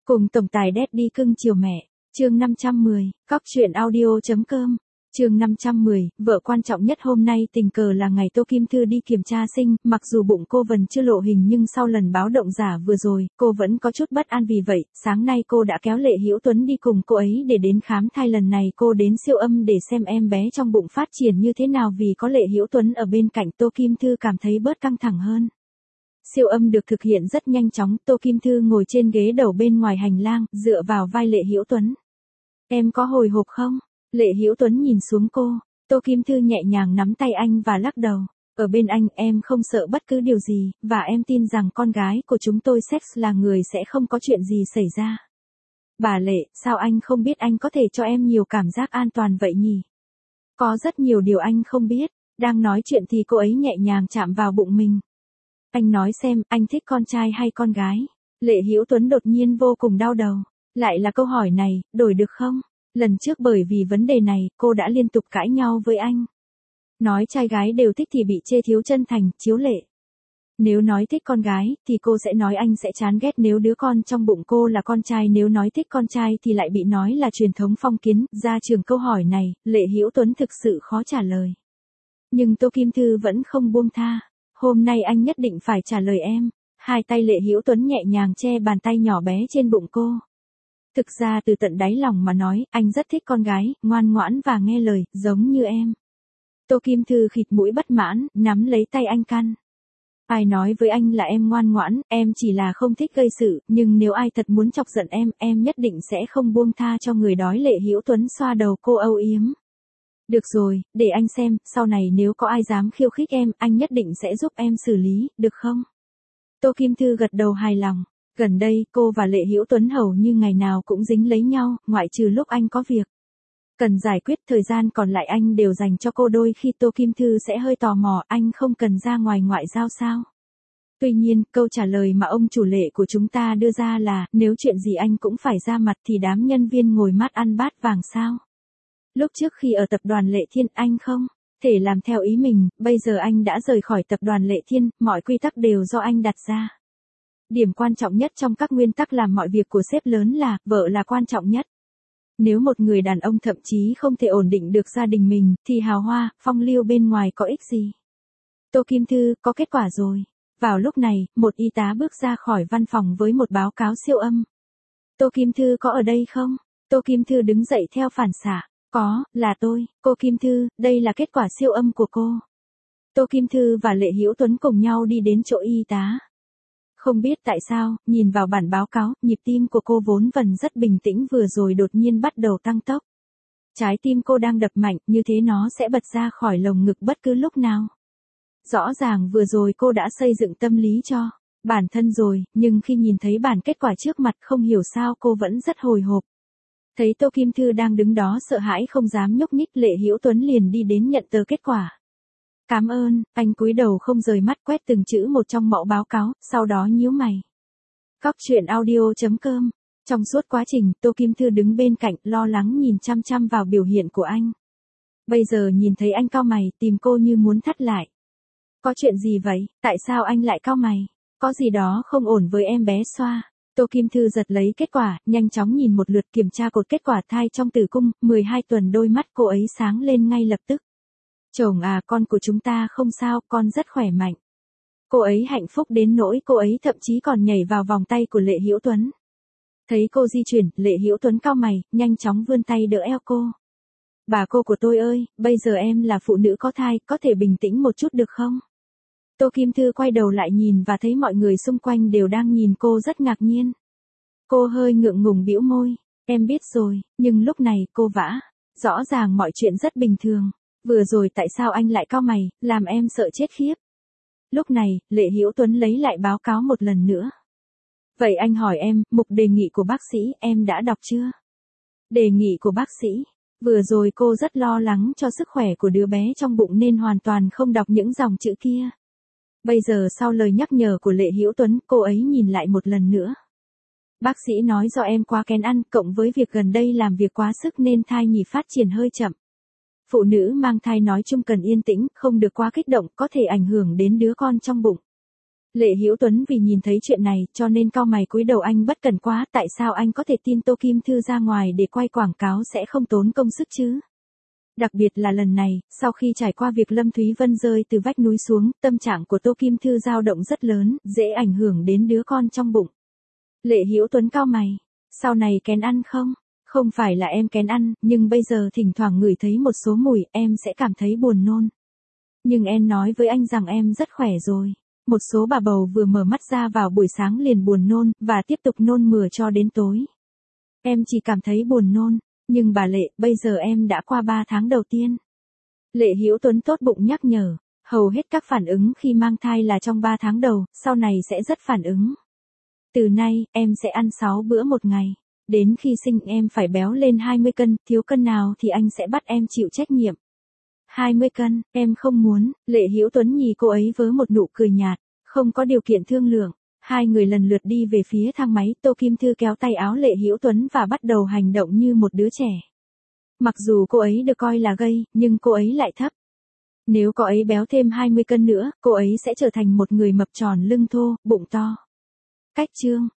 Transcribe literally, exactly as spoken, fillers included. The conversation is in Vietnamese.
Cùng tổng tài Daddy cưng chiều mẹ, chương năm trăm mười, cóc truyện audio.com, chương năm trăm mười, vợ quan trọng nhất hôm nay tình cờ là ngày Tô Kim Thư đi kiểm tra sinh, mặc dù bụng cô vẫn chưa lộ hình nhưng sau lần báo động giả vừa rồi, cô vẫn có chút bất an vì vậy, sáng nay cô đã kéo Lệ Hữu Tuấn đi cùng cô ấy để đến khám thai lần này cô đến siêu âm để xem em bé trong bụng phát triển như thế nào vì có Lệ Hữu Tuấn ở bên cạnh Tô Kim Thư cảm thấy bớt căng thẳng hơn. Siêu âm được thực hiện rất nhanh chóng, Tô Kim Thư ngồi trên ghế đầu bên ngoài hành lang, dựa vào vai Lệ Hữu Tuấn. Em có hồi hộp không? Lệ Hữu Tuấn nhìn xuống cô, Tô Kim Thư nhẹ nhàng nắm tay anh và lắc đầu. Ở bên anh em không sợ bất cứ điều gì, và em tin rằng con gái của chúng tôi sex là người sẽ không có chuyện gì xảy ra. Bà Lệ, sao anh không biết anh có thể cho em nhiều cảm giác an toàn vậy nhỉ? Có rất nhiều điều anh không biết. Đang nói chuyện thì cô ấy nhẹ nhàng chạm vào bụng mình. Anh nói xem, anh thích con trai hay con gái? Lệ Hữu Tuấn đột nhiên vô cùng đau đầu. Lại là câu hỏi này, đổi được không? Lần trước bởi vì vấn đề này, cô đã liên tục cãi nhau với anh. Nói trai gái đều thích thì bị chê thiếu chân thành, chiếu lệ. Nếu nói thích con gái, thì cô sẽ nói anh sẽ chán ghét nếu đứa con trong bụng cô là con trai. Nếu nói thích con trai thì lại bị nói là truyền thống phong kiến. Ra trường câu hỏi này, Lệ Hữu Tuấn thực sự khó trả lời. Nhưng Tô Kim Thư vẫn không buông tha. Hôm nay anh nhất định phải trả lời em. Hai tay Lệ Hữu Tuấn nhẹ nhàng che bàn tay nhỏ bé trên bụng cô. Thực ra từ tận đáy lòng mà nói, anh rất thích con gái, ngoan ngoãn và nghe lời, giống như em. Tô Kim Thư khịt mũi bất mãn, nắm lấy tay anh căn. Ai nói với anh là em ngoan ngoãn, em chỉ là không thích gây sự, nhưng nếu ai thật muốn chọc giận em, em nhất định sẽ không buông tha cho người đó. Lệ Hữu Tuấn xoa đầu cô âu yếm. Được rồi, để anh xem, sau này nếu có ai dám khiêu khích em, anh nhất định sẽ giúp em xử lý, được không? Tô Kim Thư gật đầu hài lòng. Gần đây, cô và Lệ Hữu Tuấn hầu như ngày nào cũng dính lấy nhau, ngoại trừ lúc anh có việc cần giải quyết, thời gian còn lại anh đều dành cho cô. Đôi khi Tô Kim Thư sẽ hơi tò mò, anh không cần ra ngoài ngoại giao sao? Tuy nhiên, câu trả lời mà ông chủ Lệ của chúng ta đưa ra là, nếu chuyện gì anh cũng phải ra mặt thì đám nhân viên ngồi mắt ăn bát vàng sao? Lúc trước khi ở tập đoàn Lệ Thiên anh không thể làm theo ý mình, bây giờ anh đã rời khỏi tập đoàn Lệ Thiên, mọi quy tắc đều do anh đặt ra. Điểm quan trọng nhất trong các nguyên tắc làm mọi việc của sếp lớn là, vợ là quan trọng nhất. Nếu một người đàn ông thậm chí không thể ổn định được gia đình mình, thì hào hoa, phong lưu bên ngoài có ích gì? Tô Kim Thư, có kết quả rồi. Vào lúc này, một y tá bước ra khỏi văn phòng với một báo cáo siêu âm. Tô Kim Thư có ở đây không? Tô Kim Thư đứng dậy theo phản xạ. Có, là tôi, cô Kim Thư, đây là kết quả siêu âm của cô. Tô Kim Thư và Lệ Hữu Tuấn cùng nhau đi đến chỗ y tá. Không biết tại sao, nhìn vào bản báo cáo, nhịp tim của cô vốn vần rất bình tĩnh vừa rồi đột nhiên bắt đầu tăng tốc. Trái tim cô đang đập mạnh, như thế nó sẽ bật ra khỏi lồng ngực bất cứ lúc nào. Rõ ràng vừa rồi cô đã xây dựng tâm lý cho bản thân rồi, nhưng khi nhìn thấy bản kết quả trước mặt không hiểu sao cô vẫn rất hồi hộp. Thấy Tô Kim Thư đang đứng đó sợ hãi không dám nhúc nhích, Lệ Hữu Tuấn liền đi đến nhận tờ kết quả. Cảm ơn, anh cúi đầu không rời mắt quét từng chữ một trong mẫu báo cáo, sau đó nhíu mày. Cóc truyện audio.com. Trong suốt quá trình, Tô Kim Thư đứng bên cạnh, lo lắng nhìn chăm chăm vào biểu hiện của anh. Bây giờ nhìn thấy anh cau mày, tìm cô như muốn thắt lại. Có chuyện gì vậy, tại sao anh lại cau mày? Có gì đó không ổn với em bé Xoa. Tô Kim Thư giật lấy kết quả, nhanh chóng nhìn một lượt kiểm tra cột kết quả thai trong tử cung, mười hai tuần. Đôi mắt cô ấy sáng lên ngay lập tức. Chồng à, con của chúng ta không sao, con rất khỏe mạnh. Cô ấy hạnh phúc đến nỗi cô ấy thậm chí còn nhảy vào vòng tay của Lệ Hữu Tuấn. Thấy cô di chuyển, Lệ Hữu Tuấn cau mày, nhanh chóng vươn tay đỡ eo cô. Bà cô của tôi ơi, bây giờ em là phụ nữ có thai, có thể bình tĩnh một chút được không? Tô Kim Thư quay đầu lại nhìn và thấy mọi người xung quanh đều đang nhìn cô rất ngạc nhiên. Cô hơi ngượng ngùng bĩu môi, em biết rồi, nhưng lúc này cô vã. Rõ ràng mọi chuyện rất bình thường. Vừa rồi tại sao anh lại cau mày, làm em sợ chết khiếp. Lúc này, Lệ Hữu Tuấn lấy lại báo cáo một lần nữa. Vậy anh hỏi em, mục đề nghị của bác sĩ, em đã đọc chưa? Đề nghị của bác sĩ. Vừa rồi cô rất lo lắng cho sức khỏe của đứa bé trong bụng nên hoàn toàn không đọc những dòng chữ kia. Bây giờ sau lời nhắc nhở của Lệ Hữu Tuấn, cô ấy nhìn lại một lần nữa. Bác sĩ nói do em quá kén ăn, cộng với việc gần đây làm việc quá sức nên thai nhi phát triển hơi chậm. Phụ nữ mang thai nói chung cần yên tĩnh, không được quá kích động, có thể ảnh hưởng đến đứa con trong bụng. Lệ Hữu Tuấn vì nhìn thấy chuyện này, cho nên cau mày cúi đầu. Anh bất cần quá, tại sao anh có thể tin Tô Kim Thư ra ngoài để quay quảng cáo sẽ không tốn công sức chứ? Đặc biệt là lần này, sau khi trải qua việc Lâm Thúy Vân rơi từ vách núi xuống, tâm trạng của Tô Kim Thư dao động rất lớn, dễ ảnh hưởng đến đứa con trong bụng. Lệ Hữu Tuấn cau mày, sau này kén ăn không? Không phải là em kén ăn, nhưng bây giờ thỉnh thoảng ngửi thấy một số mùi, em sẽ cảm thấy buồn nôn. Nhưng em nói với anh rằng em rất khỏe rồi. Một số bà bầu vừa mở mắt ra vào buổi sáng liền buồn nôn, và tiếp tục nôn mửa cho đến tối. Em chỉ cảm thấy buồn nôn, nhưng bà Lệ, bây giờ em đã qua ba tháng đầu tiên. Lệ Hữu Tuấn tốt bụng nhắc nhở, hầu hết các phản ứng khi mang thai là trong ba tháng đầu, sau này sẽ rất phản ứng. Từ nay, em sẽ ăn sáu bữa một ngày. Đến khi sinh em phải béo lên hai mươi cân, thiếu cân nào thì anh sẽ bắt em chịu trách nhiệm. hai mươi cân, em không muốn. Lệ Hữu Tuấn nhìn cô ấy với một nụ cười nhạt, không có điều kiện thương lượng. Hai người lần lượt đi về phía thang máy, Tô Kim Thư kéo tay áo Lệ Hữu Tuấn và bắt đầu hành động như một đứa trẻ. Mặc dù cô ấy được coi là gay, nhưng cô ấy lại thấp. Nếu cô ấy béo thêm hai mươi cân nữa, cô ấy sẽ trở thành một người mập tròn lưng thô, bụng to. Cách chương